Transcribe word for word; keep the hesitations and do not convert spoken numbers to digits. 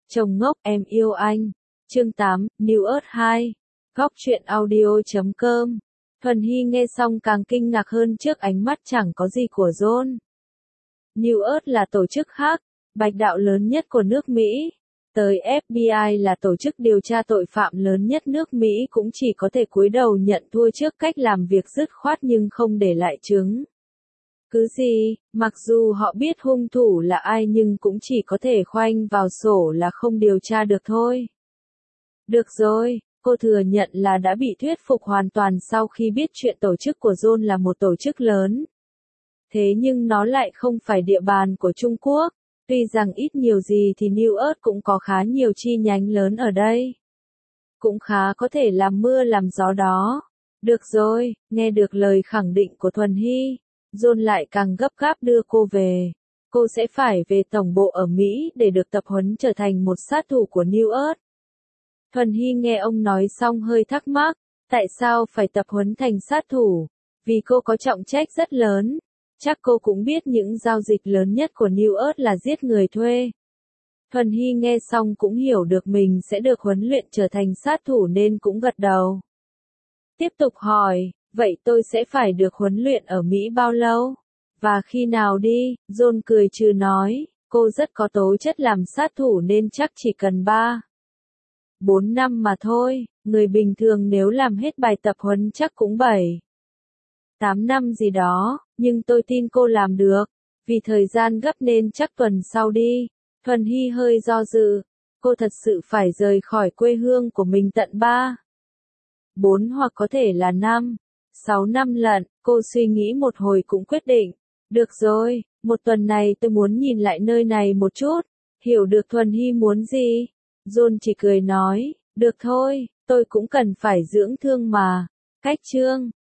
Chồng ngốc, em yêu anh. Chương tám, New Earth hai. Góc truyện audio chấm com. Thuần Hy nghe xong càng kinh ngạc hơn trước ánh mắt chẳng có gì của John. New Earth là tổ chức hack, bạch đạo lớn nhất của nước Mỹ. Tới ép bê i là tổ chức điều tra tội phạm lớn nhất nước Mỹ cũng chỉ có thể cúi đầu nhận thua trước cách làm việc dứt khoát nhưng không để lại chứng cứ gì, mặc dù họ biết hung thủ là ai nhưng cũng chỉ có thể khoanh vào sổ là không điều tra được thôi. Được rồi, cô thừa nhận là đã bị thuyết phục hoàn toàn sau khi biết chuyện tổ chức của John là một tổ chức lớn. Thế nhưng nó lại không phải địa bàn của Trung Quốc, tuy rằng ít nhiều gì thì New Earth cũng có khá nhiều chi nhánh lớn ở đây. Cũng khá có thể làm mưa làm gió đó. Được rồi, nghe được lời khẳng định của Thuần Hy, John lại càng gấp gáp đưa cô về. Cô sẽ phải về tổng bộ ở Mỹ để được tập huấn trở thành một sát thủ của New Earth. Thuần Hy nghe ông nói xong hơi thắc mắc, tại sao phải tập huấn thành sát thủ? Vì cô có trọng trách rất lớn. Chắc cô cũng biết những giao dịch lớn nhất của New Earth là giết người thuê. Thuần Hy nghe xong cũng hiểu được mình sẽ được huấn luyện trở thành sát thủ nên cũng gật đầu. Tiếp tục hỏi, vậy tôi sẽ phải được huấn luyện ở Mỹ bao lâu? Và khi nào đi? John cười trừ nói, cô rất có tố chất làm sát thủ nên chắc chỉ cần ba, bốn năm mà thôi, người bình thường nếu làm hết bài tập huấn chắc cũng bảy, tám năm gì đó, nhưng tôi tin cô làm được. Vì thời gian gấp nên chắc tuần sau đi. Thuần Hy hơi do dự, cô thật sự phải rời khỏi quê hương của mình tận ba, bốn hoặc có thể là năm, sáu năm lận. Cô suy nghĩ một hồi cũng quyết định, được rồi, một tuần này tôi muốn nhìn lại nơi này một chút. Hiểu được Thuần Hy muốn gì? John chỉ cười nói, được thôi, tôi cũng cần phải dưỡng thương mà. Cách chương